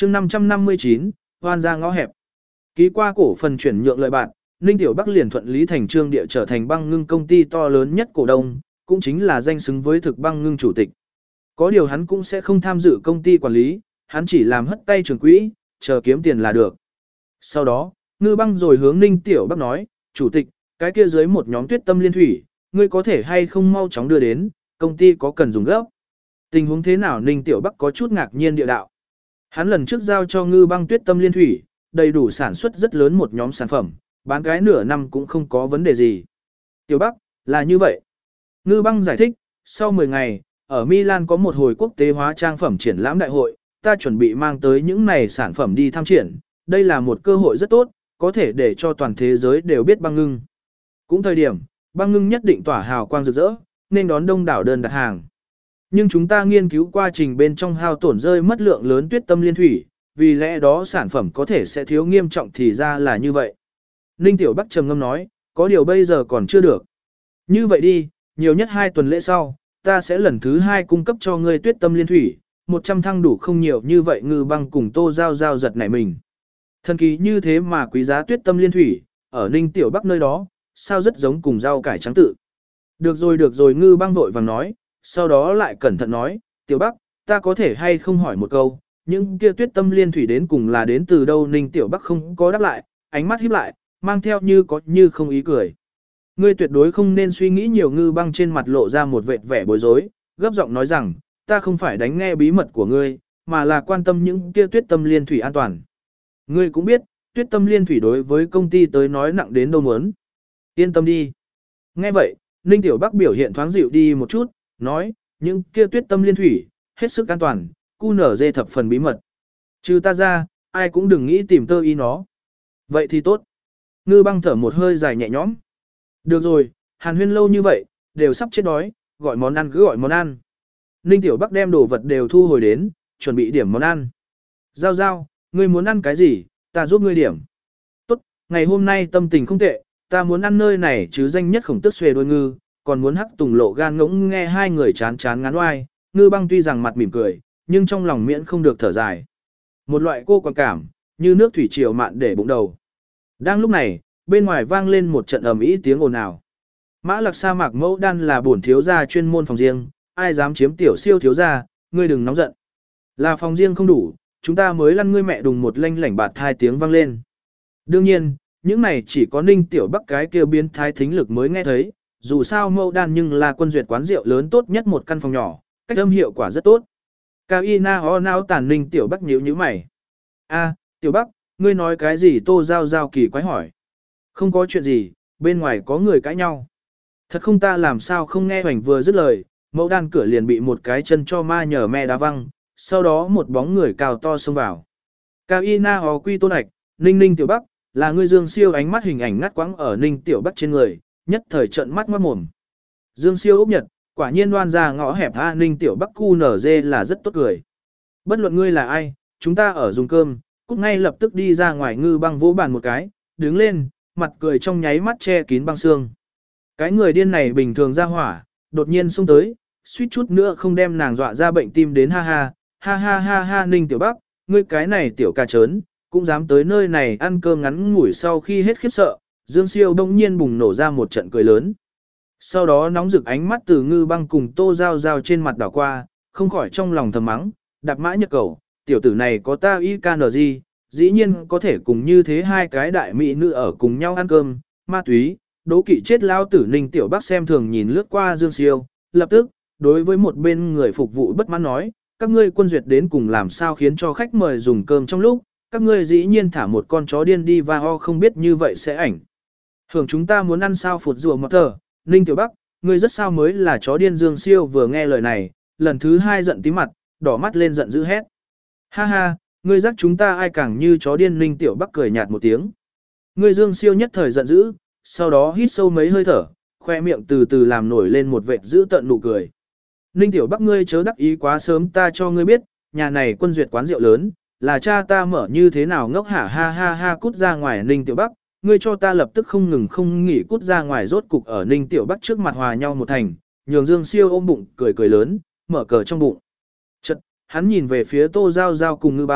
chương 559, hoan ra ngõ hẹp. Ký qua cổ phần chuyển nhượng lợi bạn, Ninh Tiểu Bắc liền thuận lý thành trương địa trở thành băng ngưng công ty to lớn nhất cổ đông, cũng chính là danh xứng với thực băng ngưng chủ tịch. Có điều hắn cũng sẽ không tham dự công ty quản lý, hắn chỉ làm hất tay trưởng quỹ, chờ kiếm tiền là được. Sau đó, Ngư Băng rồi hướng Ninh Tiểu Bắc nói, chủ tịch, cái kia dưới một nhóm Tuyết Tâm Liên Thủy, ngươi có thể hay không mau chóng đưa đến, công ty có cần dùng gấp. Tình huống thế nào Ninh Tiểu Bắc có chút ngạc nhiên địa đạo. Hắn lần trước giao cho Ngư Băng Tuyết Tâm Liên Thủy, đầy đủ sản xuất rất lớn một nhóm sản phẩm, bán cái nửa năm cũng không có vấn đề gì. Tiểu Bắc, là như vậy. Ngư Băng giải thích, sau 10 ngày, ở Milan có một hồi quốc tế hóa trang phẩm triển lãm đại hội, ta chuẩn bị mang tới những này sản phẩm đi tham triển, đây là một cơ hội rất tốt, có thể để cho toàn thế giới đều biết băng ngưng. Cũng thời điểm, băng ngưng nhất định tỏa hào quang rực rỡ, nên đón đông đảo đơn đặt hàng. Nhưng chúng ta nghiên cứu quá trình bên trong hao tổn rơi mất lượng lớn Tuyết Tâm Liên Thủy, vì lẽ đó sản phẩm có thể sẽ thiếu nghiêm trọng thì ra là như vậy. Ninh Tiểu Bắc trầm ngâm nói, có điều bây giờ còn chưa được. Như vậy đi, nhiều nhất 2 tuần lễ sau, ta sẽ lần thứ 2 cung cấp cho ngươi Tuyết Tâm Liên Thủy, 100 thăng đủ không nhiều như vậy. Ngư Băng cùng Tô Giao Giao giật nảy mình. Thần kỳ như thế mà quý giá Tuyết Tâm Liên Thủy, ở Ninh Tiểu Bắc nơi đó, sao rất giống cùng rau cải trắng tự. Được rồi Ngư Băng vội vàng nói, sau đó lại cẩn thận nói, Tiểu Bắc, ta có thể hay không hỏi một câu, những kia Tuyết Tâm Liên Thủy đến cùng là đến từ đâu? Ninh Tiểu Bắc không có đáp lại, ánh mắt híp lại, mang theo như có như không ý cười. Ngươi tuyệt đối không nên suy nghĩ nhiều. Ngư Băng trên mặt lộ ra một vệt vẻ bối rối, gấp giọng nói rằng, ta không phải đánh nghe bí mật của ngươi, mà là quan tâm những kia Tuyết Tâm Liên Thủy an toàn. Ngươi cũng biết, Tuyết Tâm Liên Thủy đối với công ty tới nói nặng đến đâu muốn. Yên tâm đi. Nghe vậy, Ninh Tiểu Bắc biểu hiện thoáng dịu đi một chút, nói, những kia Tuyết Tâm Liên Thủy, hết sức an toàn, QNZ thập phần bí mật. Trừ ta ra, ai cũng đừng nghĩ tìm tơ y nó. Vậy thì tốt. Ngư Băng thở một hơi dài nhẹ nhõm. Được rồi, hàn huyên lâu như vậy, đều sắp chết đói, gọi món ăn cứ gọi món ăn. Ninh Tiểu Bắc đem đồ vật đều thu hồi đến, chuẩn bị điểm món ăn. Giao Giao, ngươi muốn ăn cái gì, ta giúp ngươi điểm. Tốt, ngày hôm nay tâm tình không tệ, ta muốn ăn nơi này chứ danh nhất Khổng Tước xuề đôi ngư, còn muốn hắc tùng lộ gan ngỗng. Nghe hai người chán chán ngán oai, Ngư Băng tuy rằng mặt mỉm cười, nhưng trong lòng miễn không được thở dài. Một loại cô quan cảm, như nước thủy triều mạn để bụng đầu. Đang lúc này, bên ngoài vang lên một trận ầm ĩ tiếng ồn ào. Mã Lặc sa mạc Mẫu Đan là bổn thiếu gia chuyên môn phòng riêng, ai dám chiếm tiểu siêu thiếu gia, ngươi đừng nóng giận. Là phòng riêng không đủ, chúng ta mới lăn ngươi mẹ. Đùng một lanh lảnh bạt 2 tiếng vang lên. Đương nhiên, những này chỉ có Ninh Tiểu Bắc cái kia biến thái thính lực mới nghe thấy, dù sao Mẫu Đan nhưng là quân duyệt quán rượu lớn tốt nhất một căn phòng nhỏ, cách âm hiệu quả rất tốt. Cao y na ho nao tàn. Ninh Tiểu Bắc nhíu nhíu mày. A, Tiểu Bắc, ngươi nói cái gì? Tô Giao Giao kỳ quái hỏi. Không có chuyện gì, bên ngoài có người cãi nhau. Thật không? Ta làm sao không nghe? Hoành vừa dứt lời, Mẫu Đan cửa liền bị một cái chân cho ma nhờ me đá văng, sau đó một bóng người cao to xông vào. Cao y na ho quy Tôn Ạch, Ninh Tiểu Bắc, là ngươi? Dương Siêu ánh mắt hình ảnh ngắt quãng ở Ninh Tiểu Bắc trên người, nhất thời trợn mắt ngoát mồm. Dương Siêu ốc nhật, quả nhiên đoan ra ngõ hẹp. Ninh Tiểu Bắc QNZ là rất tốt cười. Bất luận ngươi là ai, chúng ta ở dùng cơm, cút ngay lập tức đi ra ngoài. Ngư Băng vỗ bàn một cái, đứng lên, mặt cười trong nháy mắt che kín băng xương. Cái người điên này bình thường ra hỏa, đột nhiên xông tới, suýt chút nữa không đem nàng dọa ra bệnh tim đến. Ha. Ninh Tiểu Bắc, ngươi cái này tiểu ca trớn, cũng dám tới nơi này ăn cơm. Ngắn ngủi sau khi hết khiếp sợ, Dương Siêu bỗng nhiên bùng nổ ra một trận cười lớn. Sau đó nóng rực ánh mắt từ Ngư Băng cùng Tô Giao Giao trên mặt đảo qua, không khỏi trong lòng thầm mắng, đạp mã nhật cầu, tiểu tử này có ta IKNG, dĩ nhiên có thể cùng như thế hai cái đại mỹ nữ ở cùng nhau ăn cơm, ma túy, đố kỵ chết lao tử. Ninh Tiểu Bắc xem thường nhìn lướt qua Dương Siêu, lập tức, đối với một bên người phục vụ bất mãn nói, các ngươi quân duyệt đến cùng làm sao khiến cho khách mời dùng cơm trong lúc, các ngươi dĩ nhiên thả một con chó điên đi và ho, không biết như vậy sẽ ảnh hưởng chúng ta muốn ăn sao? Phụt rùa mọt thở. Ninh Tiểu Bắc, ngươi rất sao mới là chó điên? Dương Siêu vừa nghe lời này, lần thứ 2 giận tí mặt, đỏ mắt lên giận dữ hét. Ha, ngươi dắt chúng ta ai càng như chó điên? Ninh Tiểu Bắc cười nhạt một tiếng. Ngươi Dương Siêu nhất thời giận dữ, sau đó hít sâu mấy hơi thở, khoe miệng từ từ làm nổi lên một vệt dữ tợn nụ cười. Ninh Tiểu Bắc, ngươi chớ đắc ý quá sớm, ta cho ngươi biết, nhà này quân duyệt quán rượu lớn, là cha ta mở. Như thế nào ngốc hả? Ha, cút ra ngoài. Ninh Tiểu Bắc, ngươi cho ta lập tức không ngừng không nghỉ cút ra ngoài. Rốt cục ở Ninh Tiểu Bắc trước mặt hòa nhau một thành, nhường Dương Siêu ôm bụng cười lớn, mở cờ trong bụng. Chợt, hắn nhìn về phía Tô Giao Giao cùng Ngư Băng,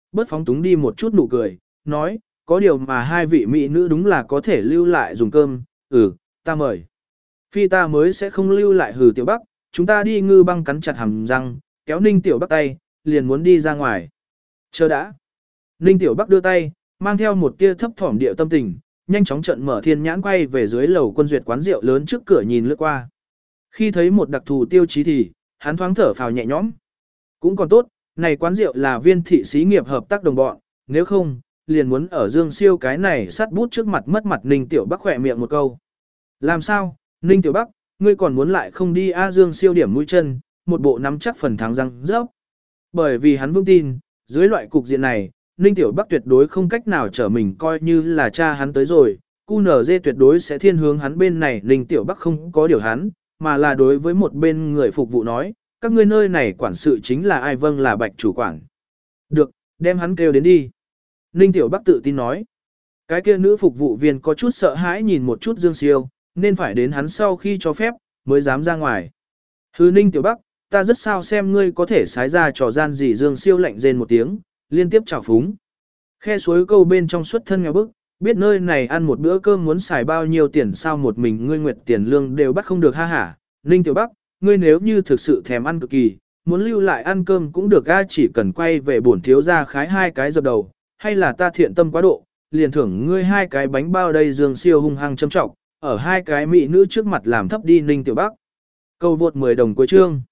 bớt phóng túng đi một chút nụ cười, nói, có điều mà hai vị mỹ nữ đúng là có thể lưu lại dùng cơm, ta mời. Phi ta mới sẽ không lưu lại hừ Tiểu Bắc, chúng ta đi. Ngư Băng cắn chặt hàm răng, kéo Ninh Tiểu Bắc tay, liền muốn đi ra ngoài. Chờ đã. Ninh Tiểu Bắc đưa tay, mang theo một tia thấp thỏm điệu tâm tình, nhanh chóng trận mở thiên nhãn quay về dưới lầu Quân Duyệt quán rượu lớn trước cửa nhìn lướt qua. Khi thấy một đặc thù tiêu chí thì, hắn thoáng thở phào nhẹ nhõm. Cũng còn tốt, này quán rượu là Viên thị xí nghiệp hợp tác đồng bọn, nếu không, liền muốn ở Dương Siêu cái này sắt bút trước mặt mất mặt. Ninh Tiểu Bắc khỏe miệng một câu. Làm sao, Ninh Tiểu Bắc, ngươi còn muốn lại không đi a? Dương Siêu điểm mũi chân, một bộ nắm chắc phần thắng răng rớp. Bởi vì hắn vững tin, dưới loại cục diện này, Ninh Tiểu Bắc tuyệt đối không cách nào trở mình coi như là cha hắn tới rồi, QNZ tuyệt đối sẽ thiên hướng hắn bên này. Ninh Tiểu Bắc không có điều hắn, mà là đối với một bên người phục vụ nói, các ngươi nơi này quản sự chính là ai? Vâng, là Bạch chủ quản. Được, đem hắn kêu đến đi. Ninh Tiểu Bắc tự tin nói. Cái kia nữ phục vụ viên có chút sợ hãi nhìn một chút Dương Siêu, nên phải đến hắn sau khi cho phép, mới dám ra ngoài. Hừ Ninh Tiểu Bắc, ta rất sao xem ngươi có thể xái ra trò gian gì? Dương Siêu lạnh rên một tiếng, liên tiếp chào phúng. Khe suối câu bên trong xuất thân nghèo bức, biết nơi này ăn một bữa cơm muốn xài bao nhiêu tiền sao một mình ngươi nguyệt tiền lương đều bắt không được ha hả. Ninh Tiểu Bắc, ngươi nếu như thực sự thèm ăn cực kỳ, muốn lưu lại ăn cơm cũng được a, chỉ cần quay về bổn thiếu gia khái 2 cái dập đầu, hay là ta thiện tâm quá độ, liền thưởng ngươi 2 cái bánh bao đây. Dương Siêu hung hăng châm trọng, ở 2 cái mỹ nữ trước mặt làm thấp đi Ninh Tiểu Bắc. Câu vượt 10 đồng cuối chương.